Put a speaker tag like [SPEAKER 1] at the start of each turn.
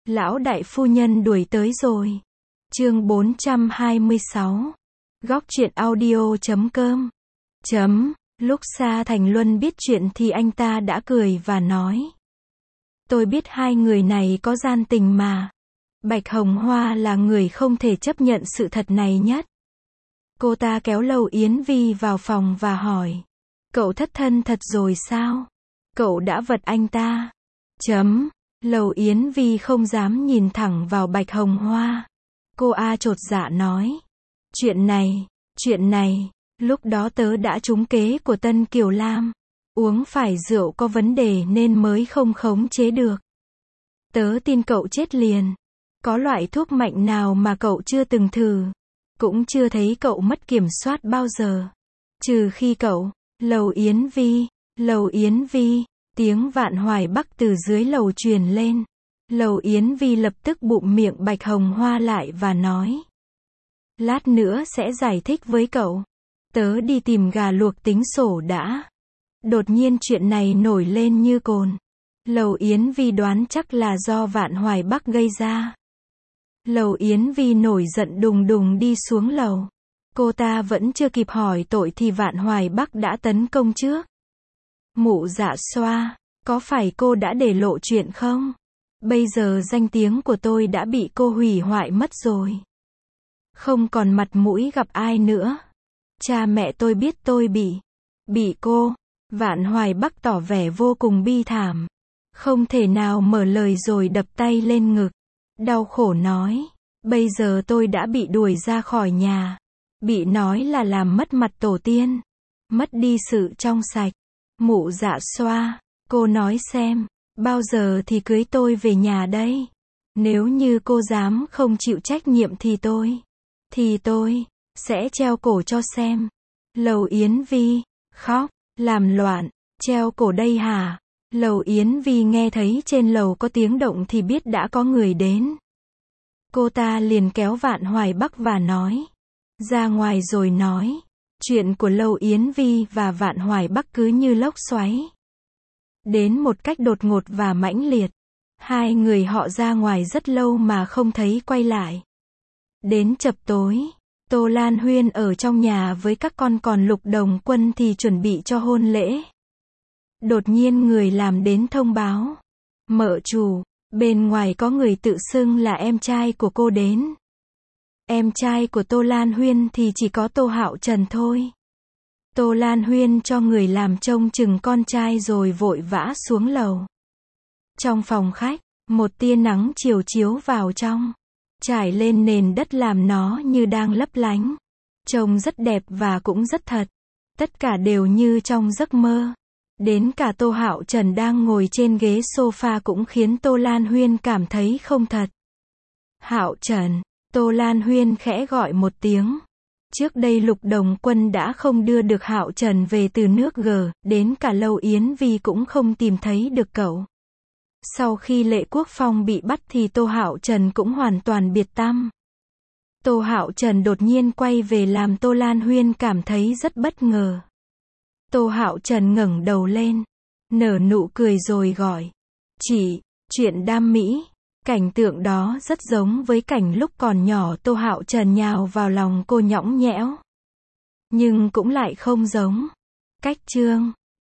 [SPEAKER 1] Lão đại phu nhân đuổi tới rồi. Chương 426. Góc truyện audio.com. Lúc Sa Thành Luân biết chuyện thì anh ta đã cười và nói: tôi biết hai người này có gian tình mà. Bạch Hồng Hoa là người không thể chấp nhận sự thật này nhất. Cô ta kéo Lầu Yến Vi vào phòng và hỏi: cậu thất thân thật rồi sao? Cậu đã vật anh ta? Lầu Yến Vi không dám nhìn thẳng vào Bạch Hồng Hoa. Cô chột dạ nói: Chuyện này, lúc đó tớ đã trúng kế của Tân Kiều Lam. Uống phải rượu có vấn đề nên mới không khống chế được. Tớ tin cậu chết liền. Có loại thuốc mạnh nào mà cậu chưa từng thử. Cũng chưa thấy cậu mất kiểm soát bao giờ. Trừ khi cậu, Lầu Yến Vi, tiếng Vạn Hoài Bắc từ dưới lầu truyền lên. Lầu Yến Vi lập tức bụm miệng Bạch Hồng Hoa lại và nói: lát nữa sẽ giải thích với cậu. Tớ đi tìm gà luộc tính sổ đã. Đột nhiên chuyện này nổi lên như cồn. Lầu Yến Vi đoán chắc là do Vạn Hoài Bắc gây ra. Lầu Yến Vi nổi giận đùng đùng đi xuống lầu. Cô ta vẫn chưa kịp hỏi tội thì Vạn Hoài Bắc đã tấn công trước. Mụ Dạ Xoa, có phải cô đã để lộ chuyện không? Bây giờ danh tiếng của tôi đã bị cô hủy hoại mất rồi. Không còn mặt mũi gặp ai nữa. Cha mẹ tôi biết tôi bị cô. Vạn Hoài Bắc tỏ vẻ vô cùng bi thảm. Không thể nào mở lời rồi đập tay lên ngực. Đau khổ nói: bây giờ tôi đã bị đuổi ra khỏi nhà. Bị nói là làm mất mặt tổ tiên. Mất đi sự trong sạch. Mụ Dạ Xoa, cô nói xem, bao giờ thì cưới tôi về nhà đây? Nếu như cô dám không chịu trách nhiệm thì tôi sẽ treo cổ cho xem. Lầu Yến Vi, khóc, làm loạn, treo cổ đây hả? Lầu Yến Vi nghe thấy trên lầu có tiếng động thì biết đã có người đến. Cô ta liền kéo Vạn Hoài Bắc và nói: ra ngoài rồi nói. Chuyện của Lầu Yến Vi và Vạn Hoài Bắc cứ như lốc xoáy đến một cách đột ngột và mãnh liệt. Hai người họ ra ngoài rất lâu mà không thấy quay lại. Đến chập tối, Tô Lan Huyên ở trong nhà với các con, còn Lục Đồng Quân thì chuẩn bị cho hôn lễ. Đột nhiên người làm đến thông báo: mợ chủ, bên ngoài có người tự xưng là em trai của cô đến. Em trai của Tô Lan Huyên thì chỉ có Tô Hạo Trần thôi. Tô Lan Huyên cho người làm trông chừng con trai rồi vội vã xuống lầu. Trong phòng khách, một tia nắng chiều chiếu vào trong, trải lên nền đất làm nó như đang lấp lánh. Trông rất đẹp và cũng rất thật. Tất cả đều như trong giấc mơ. Đến cả Tô Hạo Trần đang ngồi trên ghế sofa cũng khiến Tô Lan Huyên cảm thấy không thật. Hạo Trần. Tô Lan Huyên khẽ gọi một tiếng. Trước đây Lục Đồng Quân đã không đưa được Hạo Trần về từ nước G, đến cả Lầu Yến Vi cũng không tìm thấy được cậu. Sau khi Lệ Quốc Phong bị bắt thì Tô Hạo Trần cũng hoàn toàn biệt tăm. Tô Hạo Trần đột nhiên quay về làm Tô Lan Huyên cảm thấy rất bất ngờ. Tô Hạo Trần ngẩng đầu lên, nở nụ cười rồi gọi: chị, chuyện Đam Mỹ. Cảnh tượng đó rất giống với cảnh lúc còn nhỏ Tô Hạo Trần nhào vào lòng cô nhõng nhẽo. Nhưng cũng lại không giống. Cách chương